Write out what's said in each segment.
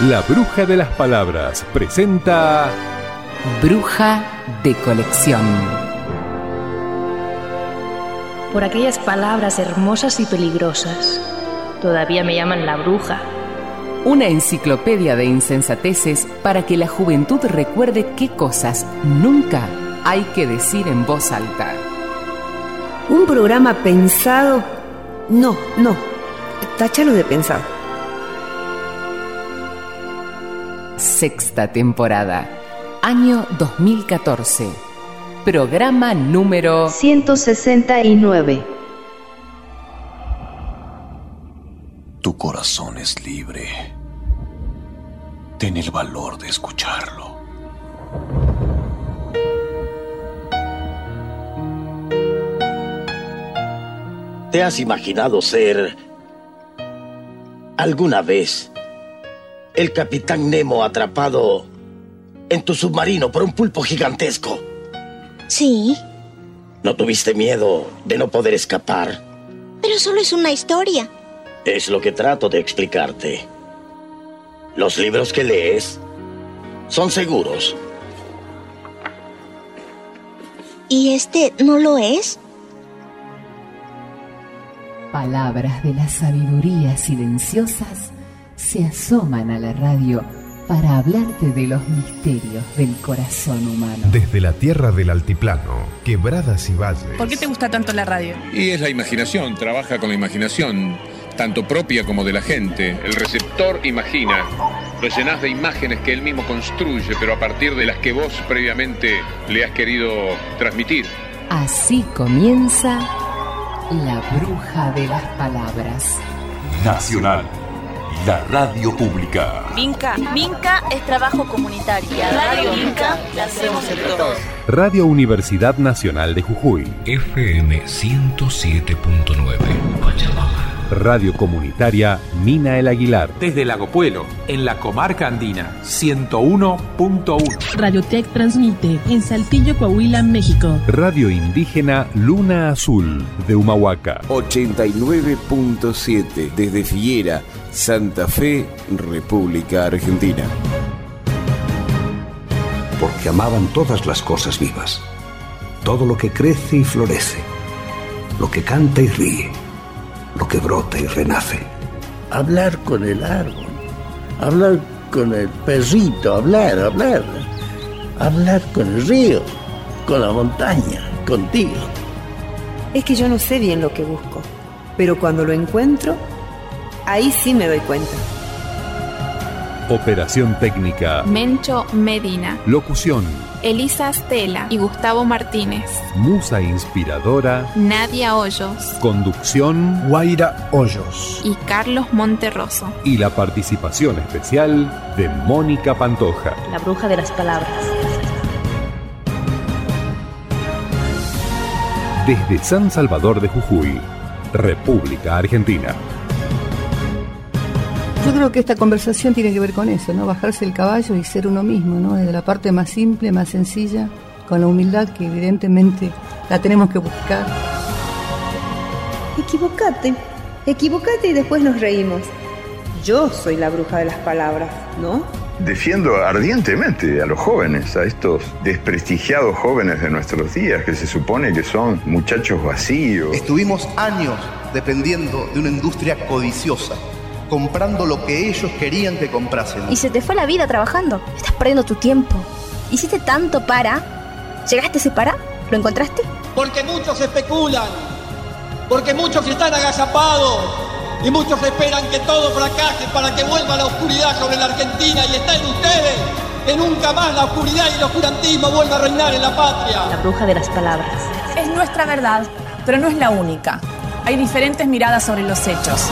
La Bruja de las Palabras presenta Bruja de Colección. Por aquellas palabras hermosas y peligrosas, todavía me llaman la bruja. Una enciclopedia de insensateces para que la juventud recuerde qué cosas nunca hay que decir en voz alta. Un programa pensado... No, táchalo de pensado. Sexta temporada, año 2014. Programa número 169. Tu corazón es libre. Ten el valor de escucharlo. ¿Te has imaginado ser alguna vez el Capitán Nemo atrapado en tu submarino por un pulpo gigantesco? Sí. ¿No tuviste miedo de no poder escapar? Pero solo es una historia. Es lo que trato de explicarte. Los libros que lees son seguros. ¿Y este no lo es? Palabras de la sabiduría silenciosas se asoman a la radio para hablarte de los misterios del corazón humano. Desde la tierra del altiplano, quebradas y valles. ¿Por qué te gusta tanto la radio? Y es la imaginación, trabaja con la imaginación, tanto propia como de la gente. El receptor imagina, lo llenás de imágenes que él mismo construye, pero a partir de las que vos previamente le has querido transmitir. Así comienza La Bruja de las Palabras. Nacional, la radio pública. Minca es trabajo comunitario. Radio Minca la hacemos entre todos. Radio Universidad Nacional de Jujuy. FM 107.9. Pachamama. Radio Comunitaria Mina El Aguilar. Desde Lago Puelo, en la comarca andina, 101.1. Radiotech transmite en Saltillo, Coahuila, México. Radio Indígena Luna Azul de Humahuaca. 89.7 desde Figuera, Santa Fe, República Argentina. Porque amaban todas las cosas vivas, todo lo que crece y florece, lo que canta y ríe, lo que brota y renace. Hablar con el árbol, hablar con el perrito, hablar con el río, con la montaña, contigo. Es que yo no sé bien lo que busco, pero cuando lo encuentro, ahí sí me doy cuenta. Operación técnica Mencho Medina. Locución Elisa Stella y Gustavo Martínez. Musa inspiradora Nadia Hoyos. Conducción Guaira Hoyos y Carlos Monterroso. Y la participación especial de Mónica Pantoja. La Bruja de las Palabras. Desde San Salvador de Jujuy, República Argentina. Yo creo que esta conversación tiene que ver con eso, ¿no? Bajarse el caballo y ser uno mismo, ¿no? Desde la parte más simple, más sencilla, con la humildad que evidentemente la tenemos que buscar. Equivocate y después nos reímos. Yo soy la bruja de las palabras, ¿no? Defiendo ardientemente a los jóvenes, a estos desprestigiados jóvenes de nuestros días que se supone que son muchachos vacíos. Estuvimos años dependiendo de una industria codiciosa, comprando lo que ellos querían que comprásemos. Y se te fue la vida trabajando. Estás perdiendo tu tiempo. Hiciste tanto para... ¿Llegaste a ese para? ¿Lo encontraste? Porque muchos especulan. Porque muchos están agazapados. Y muchos esperan que todo fracase para que vuelva la oscuridad sobre la Argentina. Y está en ustedes que nunca más la oscuridad y el oscurantismo vuelva a reinar en la patria. La Bruja de las Palabras. Es nuestra verdad, pero no es la única. Hay diferentes miradas sobre los hechos.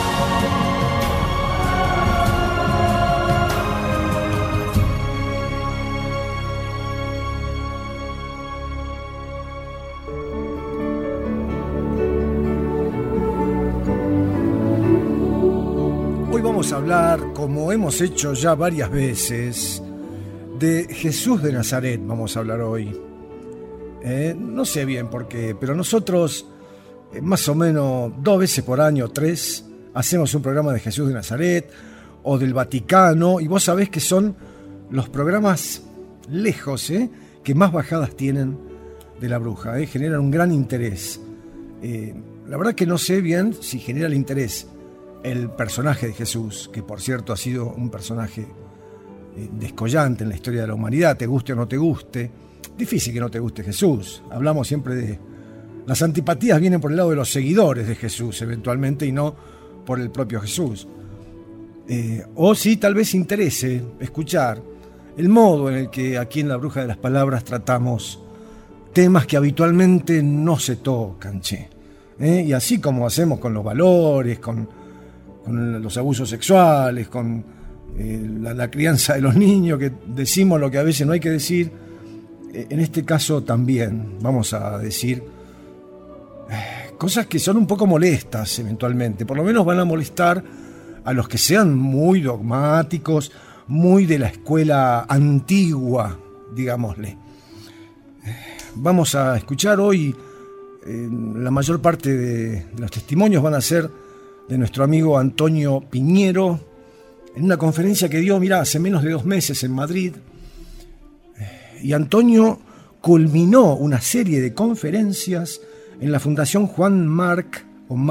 Vamos a hablar, como hemos hecho ya varias veces, de Jesús de Nazaret. Vamos a hablar hoy. No sé bien por qué, pero nosotros más o menos 2 veces por año, 3, hacemos un programa de Jesús de Nazaret, o del Vaticano, y vos sabés que son los programas lejos, que más bajadas tienen de La Bruja, generan un gran interés. La verdad que no sé bien si genera el interés el personaje de Jesús, que por cierto ha sido un personaje descollante en la historia de la humanidad, te guste o no te guste. Difícil que no te guste Jesús. Hablamos siempre de... Las antipatías vienen por el lado de los seguidores de Jesús, eventualmente, y no por el propio Jesús. O sí, tal vez interese escuchar el modo en el que aquí en La Bruja de las Palabras tratamos temas que habitualmente no se tocan, y así como hacemos con los valores, con los abusos sexuales, con la crianza de los niños, que decimos lo que a veces no hay que decir, en este caso también vamos a decir cosas que son un poco molestas eventualmente, por lo menos van a molestar a los que sean muy dogmáticos, muy de la escuela antigua, digámosle. Vamos a escuchar hoy, la mayor parte de los testimonios van a ser de nuestro amigo Antonio Piñero, en una conferencia que dio, hace menos de 2 meses en Madrid. Y Antonio culminó una serie de conferencias en la Fundación Juan March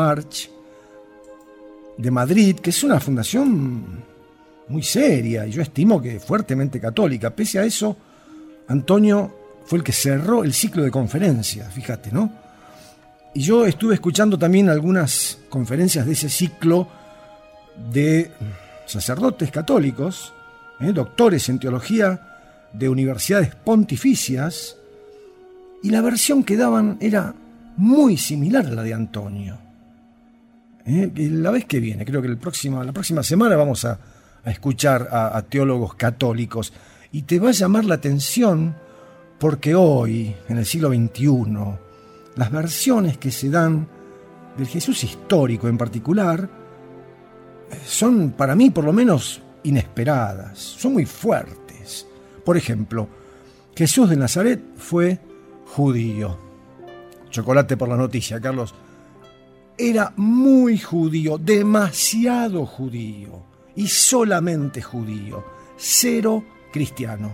de Madrid, que es una fundación muy seria y yo estimo que fuertemente católica. Pese a eso, Antonio fue el que cerró el ciclo de conferencias, fíjate, ¿no? Y yo estuve escuchando también algunas conferencias de ese ciclo de sacerdotes católicos, doctores en teología de universidades pontificias, y la versión que daban era muy similar a la de Antonio. La vez que viene, creo que la próxima semana vamos a escuchar a teólogos católicos, y te va a llamar la atención porque hoy, en el siglo XXI, las versiones que se dan del Jesús histórico en particular son, para mí por lo menos, inesperadas, son muy fuertes. Por ejemplo, Jesús de Nazaret fue judío. Chocolate por la noticia, Carlos. Era muy judío, demasiado judío, y solamente judío. Cero cristiano.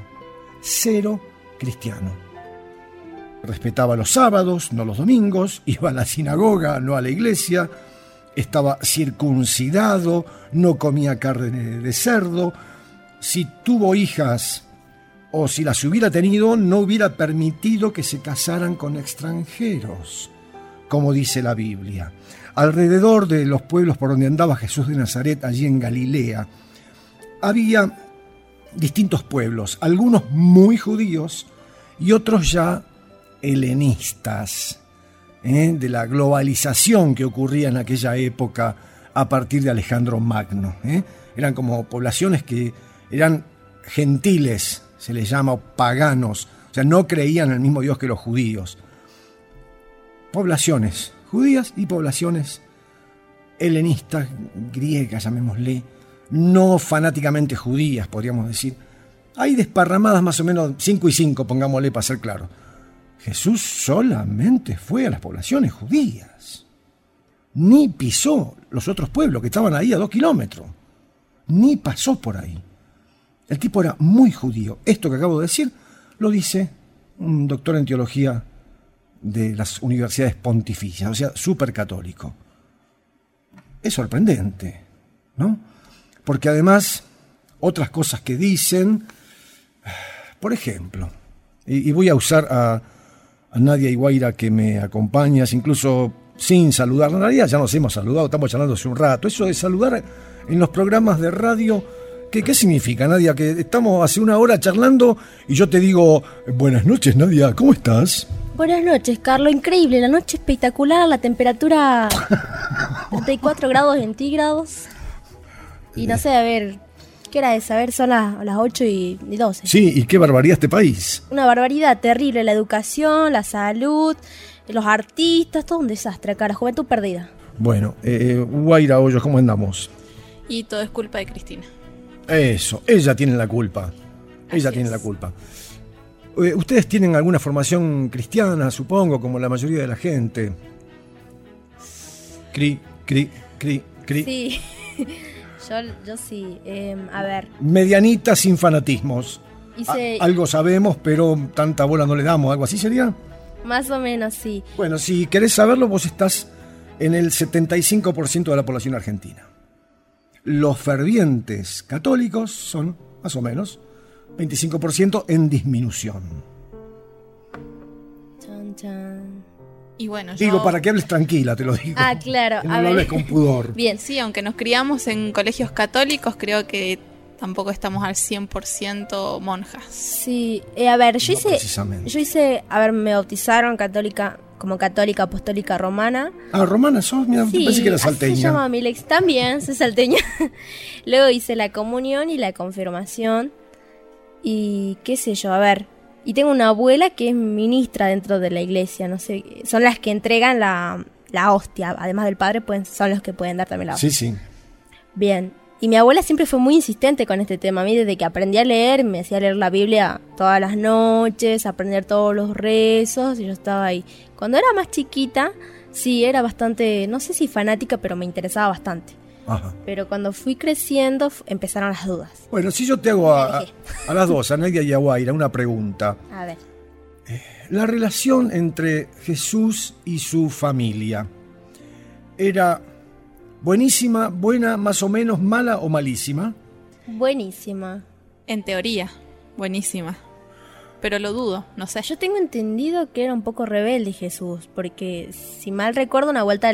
Respetaba los sábados, no los domingos, iba a la sinagoga, no a la iglesia, estaba circuncidado, no comía carne de cerdo. Si tuvo hijas o si las hubiera tenido, no hubiera permitido que se casaran con extranjeros, como dice la Biblia. Alrededor de los pueblos por donde andaba Jesús de Nazaret, allí en Galilea, había distintos pueblos, algunos muy judíos y otros ya helenistas, de la globalización que ocurría en aquella época a partir de Alejandro Magno. Eran como poblaciones que eran gentiles, se les llama, paganos, o sea, no creían en el mismo Dios que los judíos. Poblaciones judías y poblaciones helenistas, griegas, llamémosle, no fanáticamente judías, podríamos decir. Hay desparramadas más o menos 5 y 5, pongámosle para ser claro. Jesús solamente fue a las poblaciones judías. Ni pisó los otros pueblos que estaban ahí a 2 kilómetros. Ni pasó por ahí. El tipo era muy judío. Esto que acabo de decir lo dice un doctor en teología de las universidades pontificias, o sea, súper católico. Es sorprendente, ¿no? Porque además, otras cosas que dicen, por ejemplo, y voy a usar a Nadia Iguaira, que me acompañas, incluso sin saludar. En realidad ya nos hemos saludado, estamos charlando hace un rato. Eso de saludar en los programas de radio, ¿qué significa, Nadia? Que estamos hace una hora charlando y yo te digo, buenas noches, Nadia, ¿cómo estás? Buenas noches, Carlos. Increíble, la noche espectacular, la temperatura 34 grados centígrados. Y no sé, a ver, ¿qué hora es? A ver, son las 8 y 12. Sí, y qué barbaridad este país. Una barbaridad terrible, la educación, la salud, los artistas, todo un desastre acá, la juventud perdida. Bueno, Guaira Hoyos, ¿cómo andamos? Y todo es culpa de Cristina. Eso, ella tiene la culpa. Ella tiene la culpa. Ustedes tienen alguna formación cristiana, supongo, como la mayoría de la gente. Cri. Sí. Yo sí. A ver. Medianita sin fanatismos. Hice... Algo sabemos, pero tanta bola no le damos. ¿Algo así sería? Más o menos, sí. Bueno, si querés saberlo, vos estás en el 75% de la población argentina. Los fervientes católicos son, más o menos, 25% en disminución. Chan, chan. Y bueno, Digo, para que hables tranquila, te lo digo. Ah, claro. Que no lo hables con pudor. Bien, sí, aunque nos criamos en colegios católicos, creo que tampoco estamos al 100% monjas. Sí, a ver, yo hice, a ver, me bautizaron como católica apostólica romana. Ah, romana sos, mira, sí, pensé que era salteña. Así se llama mi lex, también, soy salteña. Luego hice la comunión y la confirmación. Y qué sé yo, a ver. Y tengo una abuela que es ministra dentro de la iglesia, no sé, son las que entregan la hostia, además del padre, son los que pueden dar también la hostia. Sí, sí. Bien. Y mi abuela siempre fue muy insistente con este tema. A mí desde que aprendí a leer, me hacía leer la Biblia todas las noches, aprender todos los rezos, y yo estaba ahí. Cuando era más chiquita, sí, era bastante, no sé si fanática, pero me interesaba bastante. Ajá. Pero cuando fui creciendo, empezaron las dudas. Bueno, si yo te hago a las dos, a Nadia y a Guaira, una pregunta. A ver. La relación entre Jesús y su familia, ¿era buenísima, buena, más o menos, mala o malísima? Buenísima. En teoría, buenísima. Pero lo dudo, no sé. Yo tengo entendido que era un poco rebelde Jesús, porque si mal recuerdo, una vuelta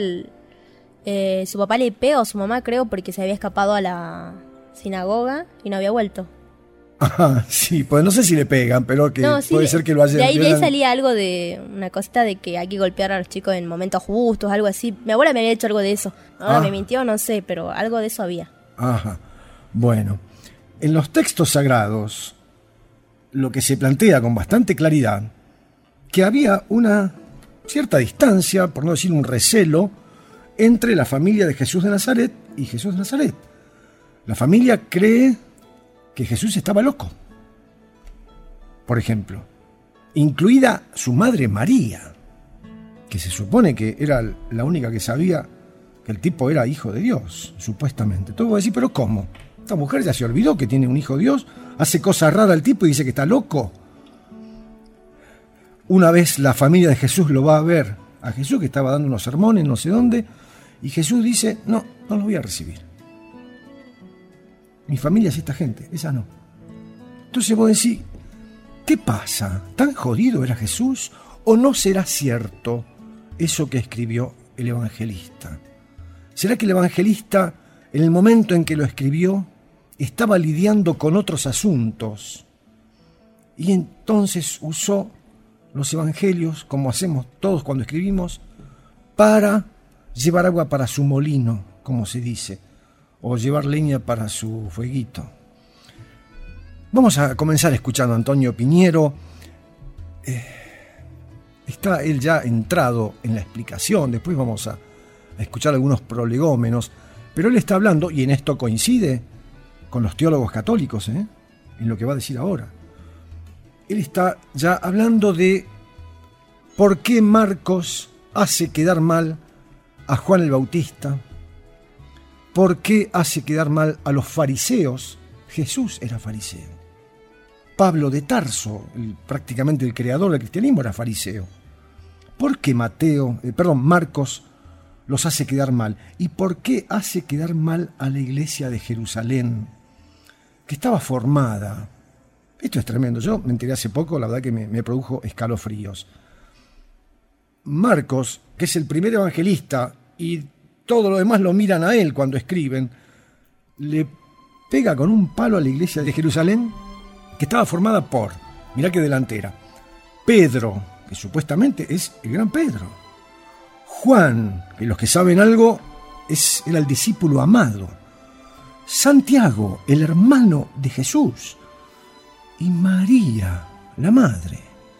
su papá le pegó a su mamá, creo, porque se había escapado a la sinagoga y no había vuelto. Ajá, sí, pues no sé si le pegan, pero que no, sí, puede ser que lo haya... De ahí salía algo de una cosita de que hay que golpear a los chicos en momentos justos, algo así. Mi abuela me había hecho algo de eso. Ahora me mintió, no sé, pero algo de eso había. Ajá, bueno. En los textos sagrados, lo que se plantea con bastante claridad, que había una cierta distancia, por no decir un recelo, entre la familia de Jesús de Nazaret y Jesús de Nazaret. La familia cree que Jesús estaba loco, por ejemplo, incluida su madre María, que se supone que era la única que sabía que el tipo era hijo de Dios, supuestamente. Todo va a decir, pero ¿cómo? Esta mujer ya se olvidó que tiene un hijo de Dios, hace cosas raras el tipo y dice que está loco. Una vez la familia de Jesús lo va a ver a Jesús, que estaba dando unos sermones, no sé dónde, y Jesús dice, no los voy a recibir. Mi familia es esta gente, esa no. Entonces vos decís, ¿qué pasa? ¿Tan jodido era Jesús? ¿O no será cierto eso que escribió el evangelista? ¿Será que el evangelista, en el momento en que lo escribió, estaba lidiando con otros asuntos y entonces usó los evangelios, como hacemos todos cuando escribimos, para llevar agua para su molino, como se dice, o llevar leña para su fueguito? Vamos a comenzar escuchando a Antonio Piñero. Está él ya entrado en la explicación, después vamos a escuchar algunos prolegómenos, pero él está hablando, y en esto coincide con los teólogos católicos, en lo que va a decir ahora. Él está ya hablando de por qué Marcos hace quedar mal a Juan el Bautista, por qué hace quedar mal a los fariseos. Jesús era fariseo. Pablo de Tarso, prácticamente el creador del cristianismo, era fariseo. ¿Por qué Marcos los hace quedar mal? ¿Y por qué hace quedar mal a la iglesia de Jerusalén, que estaba formada? Esto es tremendo. Yo me enteré hace poco, la verdad que me produjo escalofríos. Marcos, que es el primer evangelista, y todo lo demás lo miran a él cuando escriben, le pega con un palo a la iglesia de Jerusalén, que estaba formada por, mirá qué delantera, Pedro, que supuestamente es el gran Pedro, Juan, que los que saben algo, era el discípulo amado, Santiago, el hermano de Jesús, y María, la madre.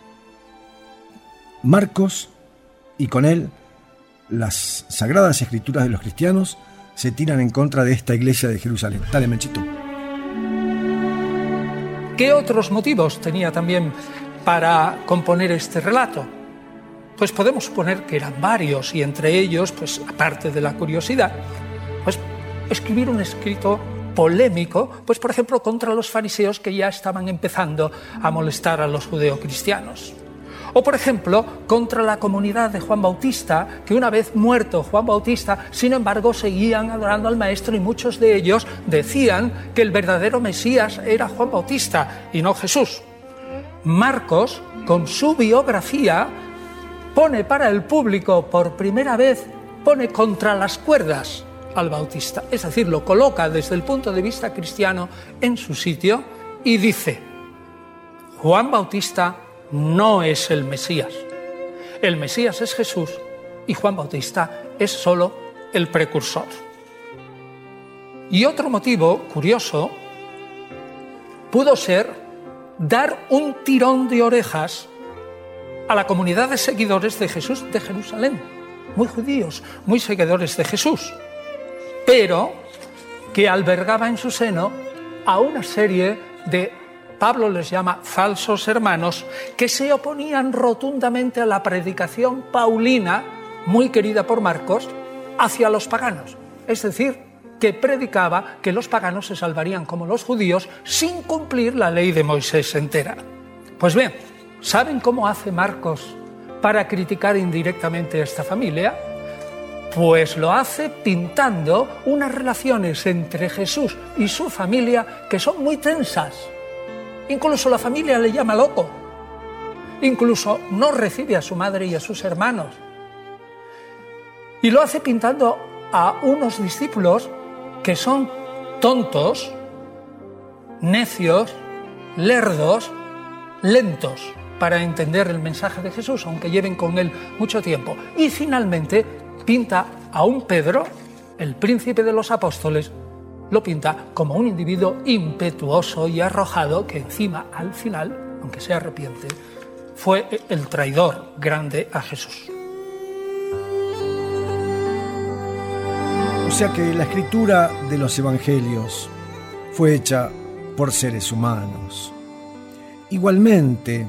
Marcos, y con él las sagradas escrituras de los cristianos, se tiran en contra de esta iglesia de Jerusalén. Dale, Menchito. ¿Qué otros motivos tenía también para componer este relato? Pues podemos suponer que eran varios, y entre ellos, pues aparte de la curiosidad, pues escribir un escrito polémico, pues por ejemplo contra los fariseos que ya estaban empezando a molestar a los judeocristianos. O por ejemplo contra la comunidad de Juan Bautista, que una vez muerto Juan Bautista, sin embargo seguían adorando al Maestro y muchos de ellos decían que el verdadero Mesías era Juan Bautista y no Jesús. Marcos, con su biografía, pone para el público por primera vez, pone contra las cuerdas al Bautista, es decir, lo coloca desde el punto de vista cristiano en su sitio y dice: Juan Bautista no es el Mesías. El Mesías es Jesús y Juan Bautista es solo el precursor. Y otro motivo curioso pudo ser dar un tirón de orejas a la comunidad de seguidores de Jesús de Jerusalén, muy judíos, muy seguidores de Jesús, pero que albergaba en su seno a una serie de, Pablo les llama falsos hermanos, que se oponían rotundamente a la predicación paulina, muy querida por Marcos, hacia los paganos. Es decir, que predicaba que los paganos se salvarían como los judíos sin cumplir la ley de Moisés entera. Pues bien, ¿saben cómo hace Marcos para criticar indirectamente a esta familia? Pues lo hace pintando unas relaciones entre Jesús y su familia que son muy tensas. Incluso la familia le llama loco. Incluso no recibe a su madre y a sus hermanos. Y lo hace pintando a unos discípulos que son tontos, necios, lerdos, lentos para entender el mensaje de Jesús, aunque lleven con él mucho tiempo. Y finalmente pinta a un Pedro, el príncipe de los apóstoles, lo pinta como un individuo impetuoso y arrojado que encima, al final, aunque se arrepiente, fue el traidor grande a Jesús. O sea que la escritura de los evangelios fue hecha por seres humanos. Igualmente,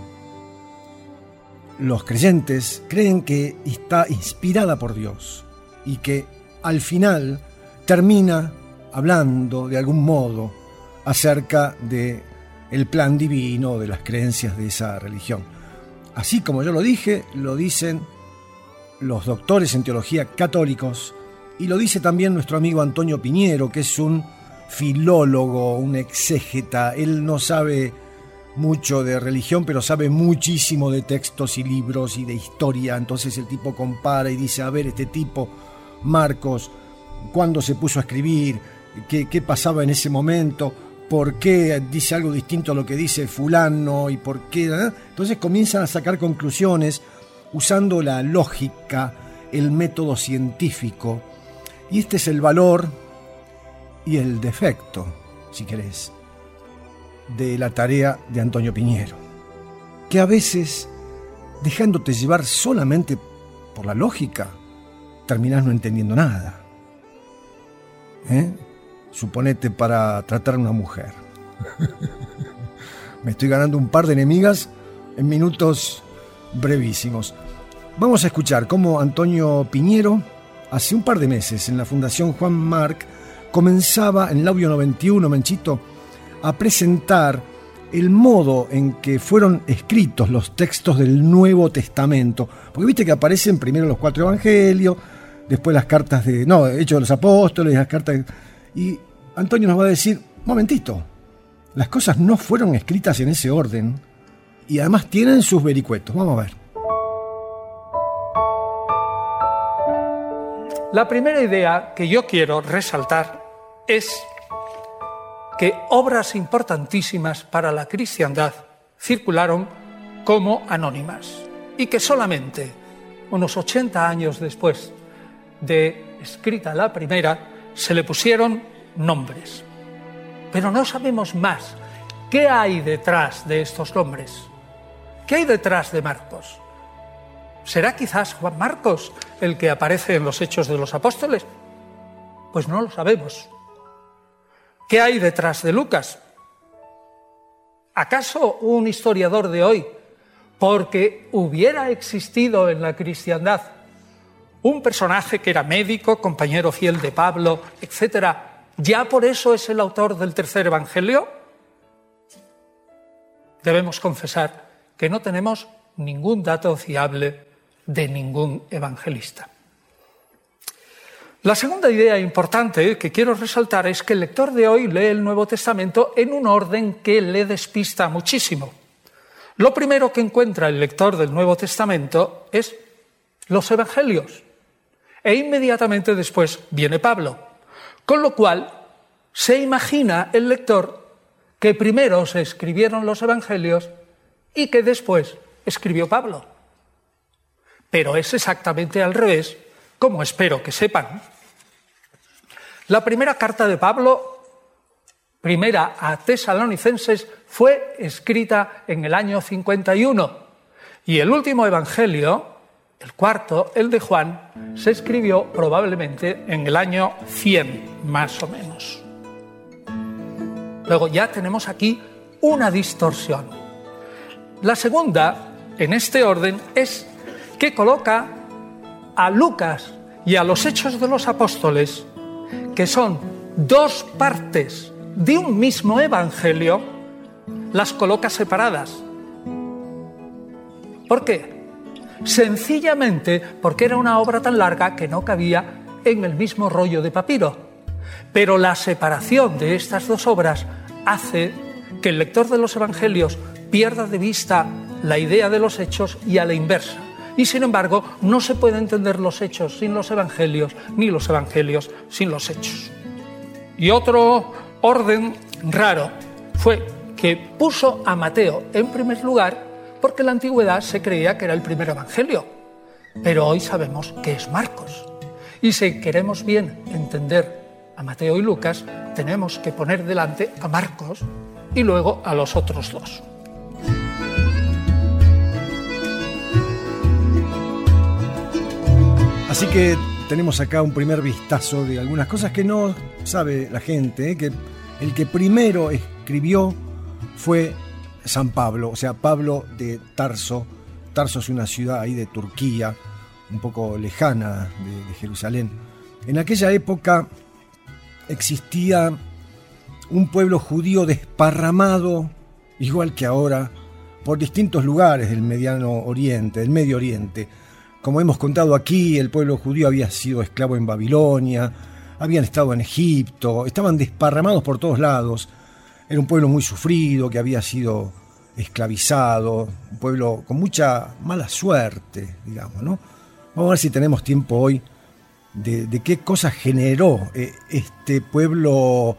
los creyentes creen que está inspirada por Dios y que al final termina hablando de algún modo acerca de el plan divino, de las creencias de esa religión. Así como yo lo dije, lo dicen los doctores en teología católicos y lo dice también nuestro amigo Antonio Piñero, que es un filólogo, un exégeta. Él no sabe mucho de religión, pero sabe muchísimo de textos y libros y de historia. Entonces el tipo compara y dice, a ver, este tipo, Marcos, ¿cuándo se puso a escribir? ¿Qué pasaba en ese momento? ¿Por qué dice algo distinto a lo que dice fulano? ¿Y por qué? Entonces comienzan a sacar conclusiones usando la lógica, el método científico. Y este es el valor y el defecto, si querés, de la tarea de Antonio Piñero, que a veces, dejándote llevar solamente por la lógica, terminás no entendiendo nada. Suponete para tratar a una mujer. Me estoy ganando un par de enemigas en minutos brevísimos. Vamos a escuchar cómo Antonio Piñero, hace un par de meses, en la Fundación Juan Marc, comenzaba en el audio 91, Menchito, a presentar el modo en que fueron escritos los textos del Nuevo Testamento. Porque viste que aparecen primero los 4 evangelios, después las cartas Hechos de los Apóstoles, las cartas... Y Antonio nos va a decir, momentito, las cosas no fueron escritas en ese orden y además tienen sus vericuetos. Vamos a ver. La primera idea que yo quiero resaltar es que obras importantísimas para la cristiandad circularon como anónimas y que solamente unos 80 años después de escrita la primera se le pusieron nombres. Pero no sabemos más. ¿Qué hay detrás de estos nombres? ¿Qué hay detrás de Marcos? ¿Será quizás Juan Marcos el que aparece en los Hechos de los Apóstoles? Pues no lo sabemos. ¿Qué hay detrás de Lucas? ¿Acaso un historiador de hoy, porque hubiera existido en la cristiandad un personaje que era médico, compañero fiel de Pablo, etcétera, ¿Ya por eso es el autor del tercer evangelio? Debemos confesar que no tenemos ningún dato fiable de ningún evangelista. La segunda idea importante que quiero resaltar es que el lector de hoy lee el Nuevo Testamento en un orden que le despista muchísimo. Lo primero que encuentra el lector del Nuevo Testamento es los evangelios, e inmediatamente después viene Pablo, con lo cual se imagina el lector que primero se escribieron los evangelios y que después escribió Pablo. Pero es exactamente al revés, como espero que sepan. La primera carta de Pablo, primera a Tesalonicenses, fue escrita en el año 51 y el último evangelio, el cuarto, el de Juan, se escribió probablemente en el año 100, más o menos. Luego ya tenemos aquí una distorsión. La segunda, en este orden, es que coloca a Lucas y a los Hechos de los Apóstoles, que son dos partes de un mismo evangelio, las coloca separadas. ¿Por qué? Sencillamente porque era una obra tan larga que no cabía en el mismo rollo de papiro. Pero la separación de estas dos obras hace que el lector de los evangelios pierda de vista la idea de los hechos y a la inversa. Y sin embargo, no se puede entender los hechos sin los evangelios, ni los evangelios sin los hechos. Y otro orden raro fue que puso a Mateo en primer lugar porque en la antigüedad se creía que era el primer evangelio. Pero hoy sabemos que es Marcos. Y si queremos bien entender a Mateo y Lucas, tenemos que poner delante a Marcos y luego a los otros dos. Así que tenemos acá un primer vistazo de algunas cosas que no sabe la gente, que el que primero escribió fue San Pablo, o sea, Pablo de Tarso. Tarso es una ciudad ahí de Turquía, un poco lejana de Jerusalén. En aquella época existía un pueblo judío desparramado, igual que ahora, por distintos lugares del Medio Oriente. Como hemos contado aquí, el pueblo judío había sido esclavo en Babilonia, habían estado en Egipto, estaban desparramados por todos lados. Era un pueblo muy sufrido, que había sido esclavizado, un pueblo con mucha mala suerte, digamos, ¿no? Vamos a ver si tenemos tiempo hoy de qué cosas generó este pueblo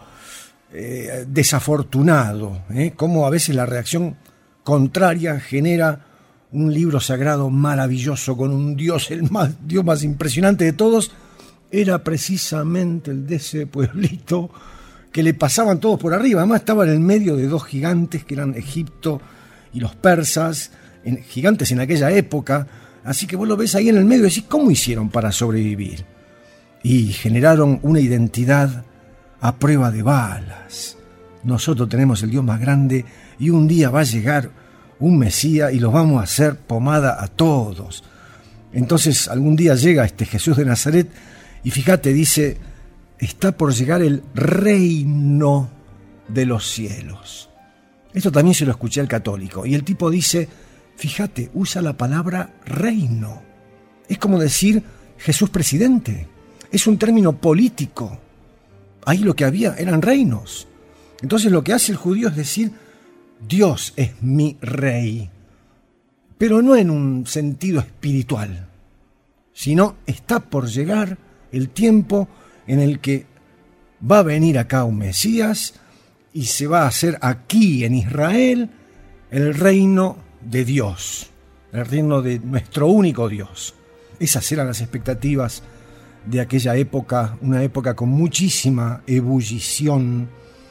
desafortunado, cómo a veces la reacción contraria genera un libro sagrado maravilloso con un Dios, Dios más impresionante de todos. Era precisamente el de ese pueblito que le pasaban todos por arriba. Además estaba en el medio de dos gigantes que eran Egipto y los persas, gigantes en aquella época. Así que vos lo ves ahí en el medio y decís, ¿cómo hicieron para sobrevivir? Y generaron una identidad a prueba de balas. Nosotros tenemos el Dios más grande y un día va a llegar un Mesías y los vamos a hacer pomada a todos. Entonces algún día llega este Jesús de Nazaret y fíjate, dice, está por llegar el reino de los cielos. Esto también se lo escuché al católico. Y el tipo dice, fíjate, usa la palabra reino. Es como decir Jesús presidente. Es un término político. Ahí lo que había eran reinos. Entonces lo que hace el judío es decir, Dios es mi rey. Pero no en un sentido espiritual, sino está por llegar el tiempo en el que va a venir acá un Mesías y se va a hacer aquí en Israel el reino de Dios, el reino de nuestro único Dios. Esas eran las expectativas de aquella época, una época con muchísima ebullición.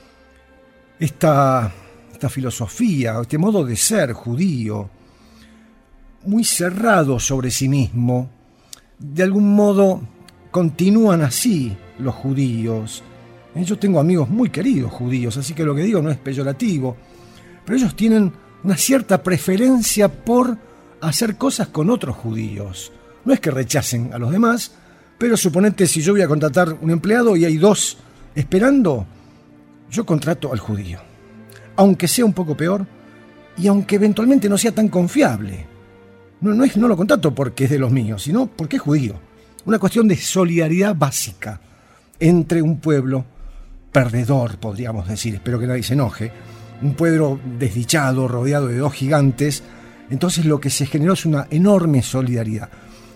Esta filosofía, este modo de ser judío, muy cerrado sobre sí mismo, de algún modo continúan así los judíos. Yo tengo amigos muy queridos judíos, así que lo que digo no es peyorativo, pero ellos tienen una cierta preferencia por hacer cosas con otros judíos. No es que rechacen a los demás, pero suponete si yo voy a contratar un empleado y hay dos Esperando, yo contrato al judío, aunque sea un poco peor y aunque eventualmente no sea tan confiable. No lo contrato porque es de los míos, sino porque es judío. Una cuestión de solidaridad básica entre un pueblo perdedor, podríamos decir, espero que nadie se enoje, un pueblo desdichado, rodeado de dos gigantes. Entonces lo que se generó es una enorme solidaridad.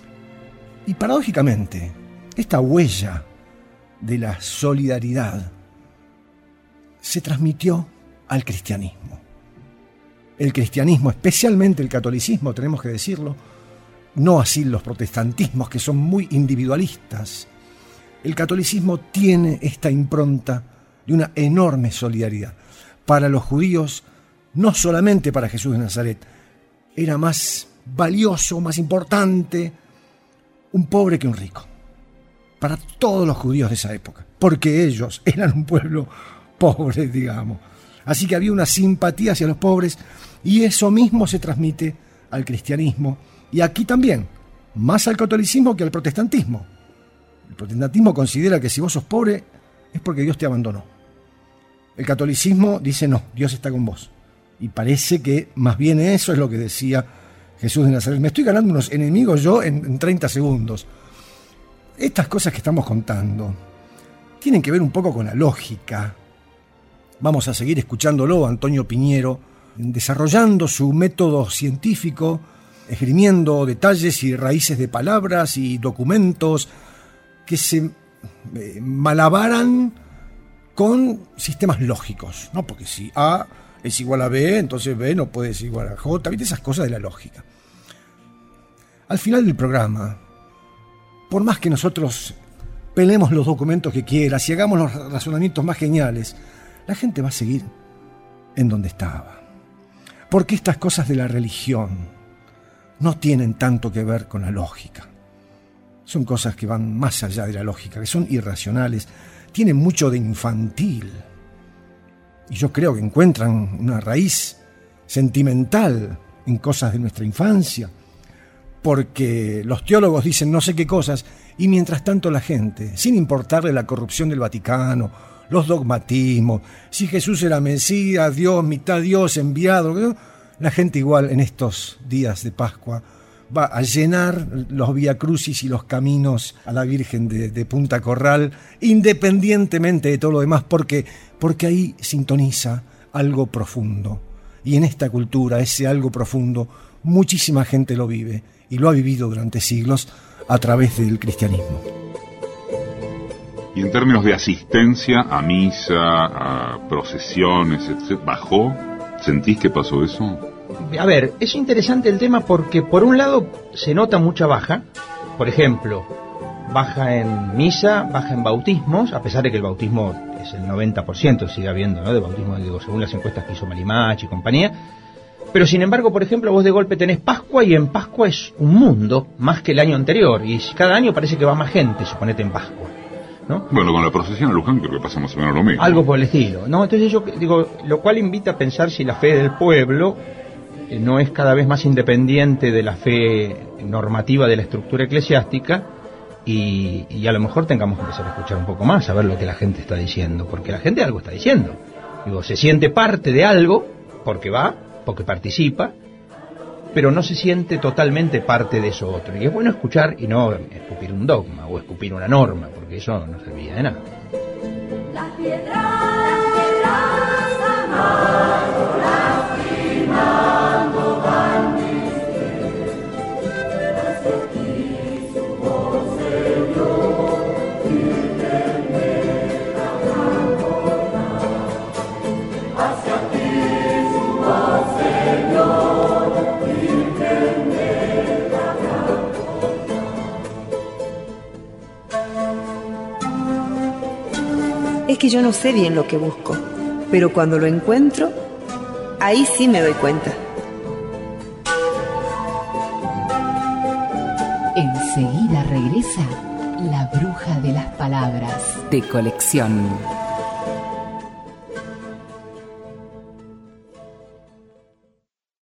Y paradójicamente, esta huella de la solidaridad se transmitió al cristianismo. El cristianismo, especialmente el catolicismo, tenemos que decirlo, no así los protestantismos, que son muy individualistas. El catolicismo tiene esta impronta de una enorme solidaridad. Para los judíos, no solamente para Jesús de Nazaret, era más valioso, más importante un pobre que un rico. Para todos los judíos de esa época, porque ellos eran un pueblo pobre, digamos. Así que había una simpatía hacia los pobres, y eso mismo se transmite al cristianismo, y aquí también, más al catolicismo que al protestantismo. El protestantismo considera que si vos sos pobre es porque Dios te abandonó. El catolicismo dice no, Dios está con vos. Y parece que más bien eso es lo que decía Jesús de Nazaret. Me estoy ganando unos enemigos yo en 30 segundos. Estas cosas que estamos contando tienen que ver un poco con la lógica. Vamos a seguir escuchándolo, Antonio Piñero, desarrollando su método científico, esgrimiendo detalles y raíces de palabras y documentos que se malabaran con sistemas lógicos, ¿no? Porque si A es igual a B, entonces B no puede ser igual a J, ¿viste? Esas cosas de la lógica. Al final del programa, por más que nosotros pelemos los documentos que quieras y hagamos los razonamientos más geniales, la gente va a seguir en donde estaba. Porque estas cosas de la religión no tienen tanto que ver con la lógica. Son cosas que van más allá de la lógica, que son irracionales, tienen mucho de infantil. Y yo creo que encuentran una raíz sentimental en cosas de nuestra infancia, porque los teólogos dicen no sé qué cosas, y mientras tanto la gente, sin importarle la corrupción del Vaticano, los dogmatismos, si Jesús era Mesías, Dios, mitad Dios, enviado, la gente igual en estos días de Pascua va a llenar los Vía Crucis y los caminos a la Virgen de Punta Corral, independientemente de todo lo demás, porque ahí sintoniza algo profundo. Y en esta cultura, ese algo profundo, muchísima gente lo vive, y lo ha vivido durante siglos a través del cristianismo. Y en términos de asistencia a misa, a procesiones, etc., ¿bajó? ¿Sentís que pasó eso? A ver, es interesante el tema porque por un lado se nota mucha baja. Por ejemplo, baja en misa, baja en bautismos, a pesar de que el bautismo es el 90%, sigue habiendo, ¿no?, de bautismo, digo, según las encuestas que hizo Marimachi y compañía. Pero sin embargo, por ejemplo, vos de golpe tenés Pascua, y en Pascua es un mundo más que el año anterior, y cada año parece que va más gente, suponete, en Pascua, ¿no? Bueno, con la procesión a Luján creo que pasa más o menos lo mismo. Algo por el estilo, ¿no? Entonces yo digo, lo cual invita a pensar si la fe del pueblo no es cada vez más independiente de la fe normativa de la estructura eclesiástica, y a lo mejor tengamos que empezar a escuchar un poco más, a ver lo que la gente está diciendo, porque la gente algo está diciendo. Digo, se siente parte de algo, porque va, porque participa, pero no se siente totalmente parte de eso otro. Y es bueno escuchar y no escupir un dogma o escupir una norma, porque eso no servía de nada. Las piedras amando, lastimando van mis pies. Hacia ti subo, Señor, líbreme abandonar. Hacia ti subo, Señor, líbreme abandonar. Es que yo no sé bien lo que busco, pero cuando lo encuentro, ahí sí me doy cuenta. Enseguida regresa La Bruja de las Palabras, de Colección.